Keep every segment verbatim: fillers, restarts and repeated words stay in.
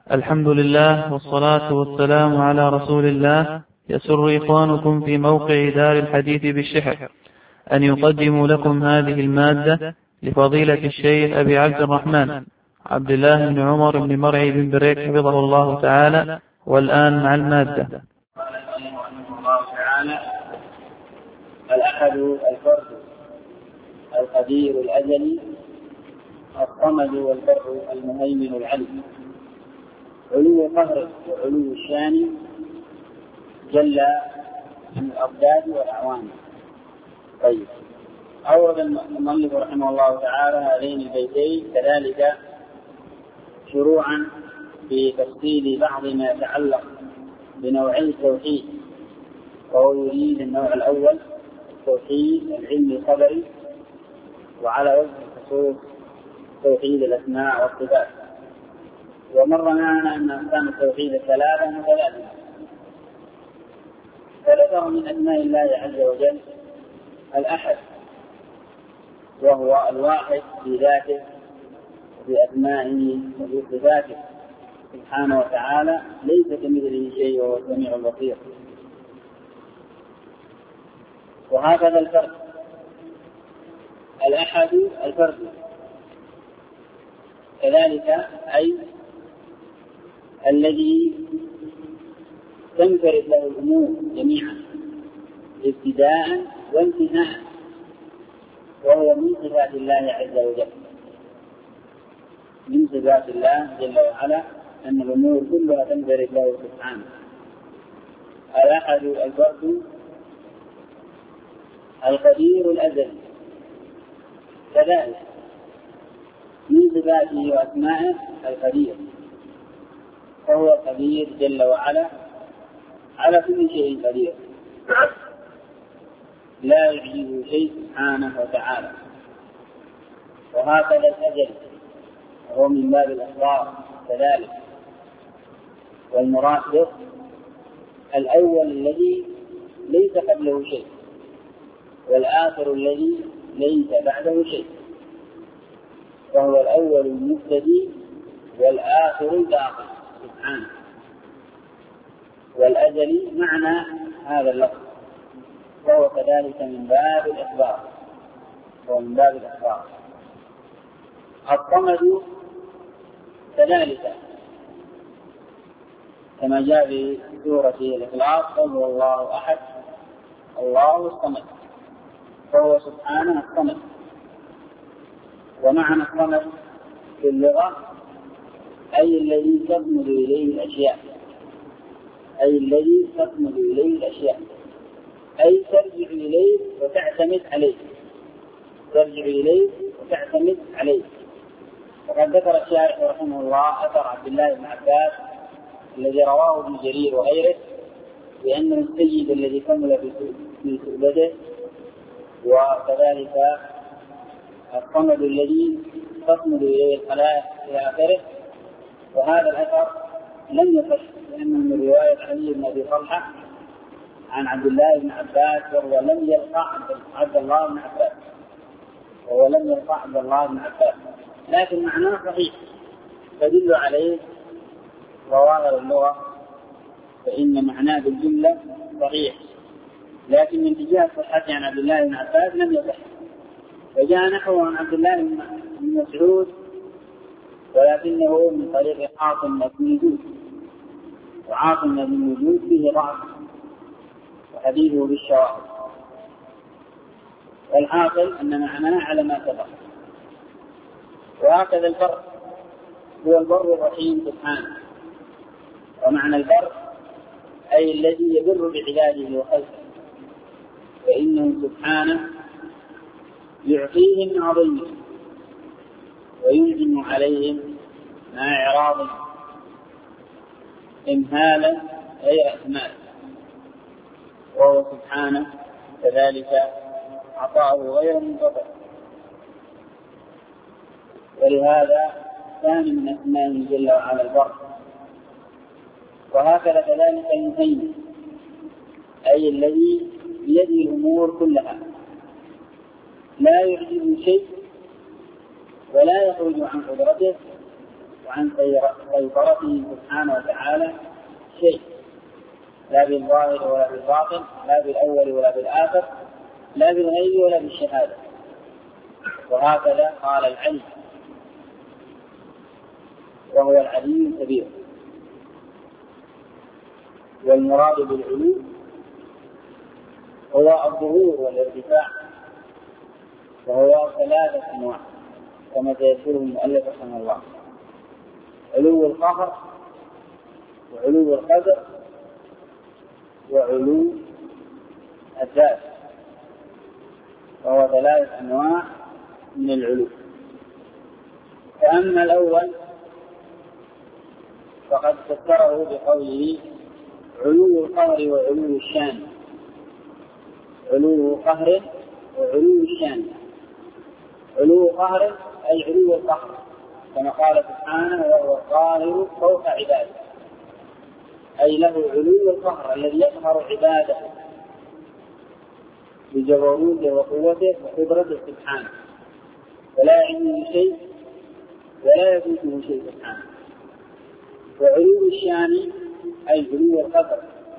الحمد لله والصلاة والسلام على رسول الله. يسر إخوانكم في موقع دار الحديث بالشحر أن يقدموا لكم هذه المادة لفضيلة الشيخ أبي عبد الرحمن عبد الله بن عمر بن مرعي بن بريك حفظه الله تعالى. والآن مع المادة. قال رحمه الله تعالى: الأحد الفرد القدير الأزلي الصمد والبر المهيمن العلم، علو قهره وعلو الشان جل عن الأضداد والأعوان. طيب، أورد المؤلف رحمه الله تعالى هذين البيتين كذلك شروعا في تفصيل بعض ما يتعلق بنوعي التوحيد، وهو يريد النوع الأول توحيد العلم الخبري، وعلى وجه الخصوص توحيد الأسماء والصفات. ومر معنا أن أقسام التوحيد الثلاثة متلازمة، فذكر من أسماء الله عز وجل الأحد، وهو الواحد في ذاته وفي أسمائه وفي صفاته سبحانه وتعالى، ليس كمثله شيء وهو السميع البصير. وهكذا الفرد، الأحد الفرد كذلك، أي الذي تنفرد له الأمور جميعا ابتداء وانتهاء، وهو من صفات الله عز وجل. من صفات الله جل وعلا أن الأمور كلها تنفرد له سبحانه. الأحد الفرد القدير الأزلي كذلك من صفاته وأسمائه القدير، فهو قدير جل وعلا على كل شيء قدير، لا يعجزه شيء سبحانه وتعالى. وهكذا الأجل، وهو من باب الأخبار كذلك، والمراد به الأول الذي ليس قبله شيء، والآخر الذي ليس بعده شيء، وهو الأول المبتدئ والآخر الباقي سبحانه. والأزلي معنى هذا اللفظ، وهو كذلك من باب الإخبار، وهو من باب الإخبار. الصمد كذلك كما جاء في سورة الإخلاص: قل هو الله أحد الله الصمد، فهو سبحانه الصمد. ومعنى الصمد في اللغة أي الذي تصمد إليه الأشياء، أي الذي تصمد إليه الأشياء، أي ترجع إليه وتعتمد عليه، ترجع إليه وتعتمد عليه. وقد ذكر الشارح رحمه الله أثر عبد الله بن عباس الذي رواه ابن جرير وغيره بأنه السيد الذي كمل في سؤدده، وكذلك الصمد الذي تصمد إليه الخلائق إلى آخره. وهذا الأثر لم يصح، لأنه من رواية علي بن أبي طلحة عن عبد الله بن عباس، وهو لم يلقى عبد الله بن عباس وهو لم يلقى عبد الله بن عباس لكن معناه صحيح، تدل عليه ظواهر اللغة، فإن معناه بالجملة صحيح، لكن من اتجاه صحته عن عبد الله بن عباس لم يصح. وجاء نحوه عن عبد الله بن مسعود، ولكنه من طريق عاصم بن وجود، وعاصم بن وجود فيه ضعف وحديثه بالشواهد. والحاصل أن معناه على ما سبق. وهكذا البر هو البر الرحيم سبحانه. ومعنى البر أي الذي يبر بعباده وخلقه، فإنه سبحانه يعطيهم عظيمه وينعم عليهم مع إعراض إمهالا غير أكمال، وهو سبحانه كذلك عطاؤه غير منقطع. ولهذا كان من أسمائه جل وعلا البر. وهكذا كذلك المهيمن، أي الذي بيده الأمور كلها، لا يعجزه شيء ولا يخرج عن قدرته، وعن سيطرته سبحانه وتعالى شيء، لا بالظاهر ولا بالباطن، لا بالأول ولا بالآخر، لا بالغيب ولا بالشهادة. وهكذا قال العلم، وهو العلي الكبير. والمراد بالعلو هو الظهور والارتفاع، وهو ثلاثة أنواع كما سيذكره المؤلف رحمه الله: علو القهر، وعلو القدر، وعلو الذات، وهو ثلاثة أنواع من العلو. فأما الأول فقد فسره بقوله علو القهر وعلو الشان، علو قهر وعلو الشان. علو قهر أي علو القهر، كما قال سبحانه: وهو القاهر فوق عباده، أي له علو القهر الذي يقهر عباده بجبروته وقوته وقدرته سبحانه، ولا يعلمه شيء ولا يفوته شيء سبحانه. وعلو الشان أي علو القدر،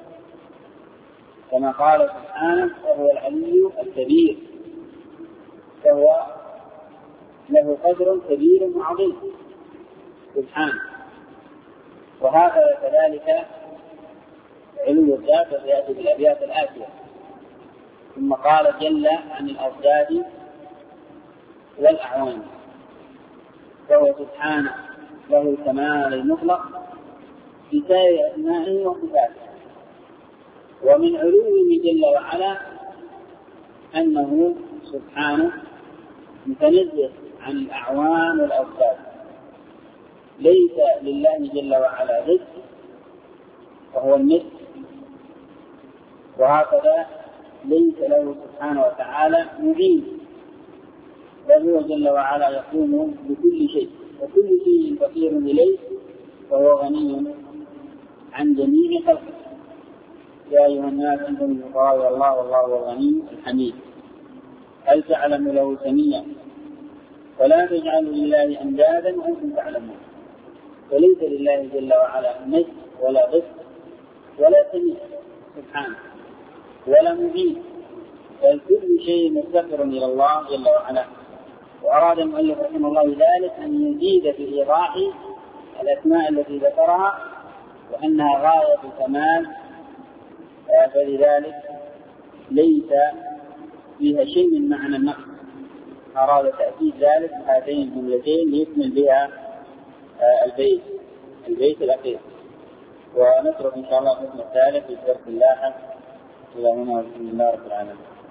كما قال سبحانه: وهو العلي الكبير، فهو له قدر كبير عظيم سبحانه. وهكذا كذلك علو الذات سيأتي بالأبيات الآتية. ثم قال جل عن الأضداد والأعوان، فهو سبحانه له الكمال المطلق في سائر أسمائه وصفاته. ومن علوه جل وعلا أنه سبحانه متنزه عن الأعوان والأضداد، ليس لله جل وعلا ضد وهو المثل، وهكذا ليس له سبحانه وتعالى معين، بل هو جل وعلا يقوم بكل شيء، وكل شيء فقير إليه، وهو غني عن جميع خلقه. يا أيها الناس أنتم الفقراء إلى الله والله هو الغني الحميد. هل تعلم له سميا؟ فلا تجعلوا لله أندادا وأنتم تعلمون. فليس لله جل وعلا ند ولا ضد ولا سميع سبحانه ولا مبين، بل كل شيء مفتقر إلى الله جل وعلا. وأراد المؤلف رحمه الله ذلك أن يزيد في إيضاح الأسماء التي ذكرها وأنها غاية الكمال، فلذلك ليس فيها شيء من معنى النقص. أراد تأكيد ذلك بهاتين الجملتين ليكمل بها البيت البيت الأخير. ونترك إن شاء الله القسم الثالث في الدرس اللاحق. إلى هنا والحمد لله رب العالمين.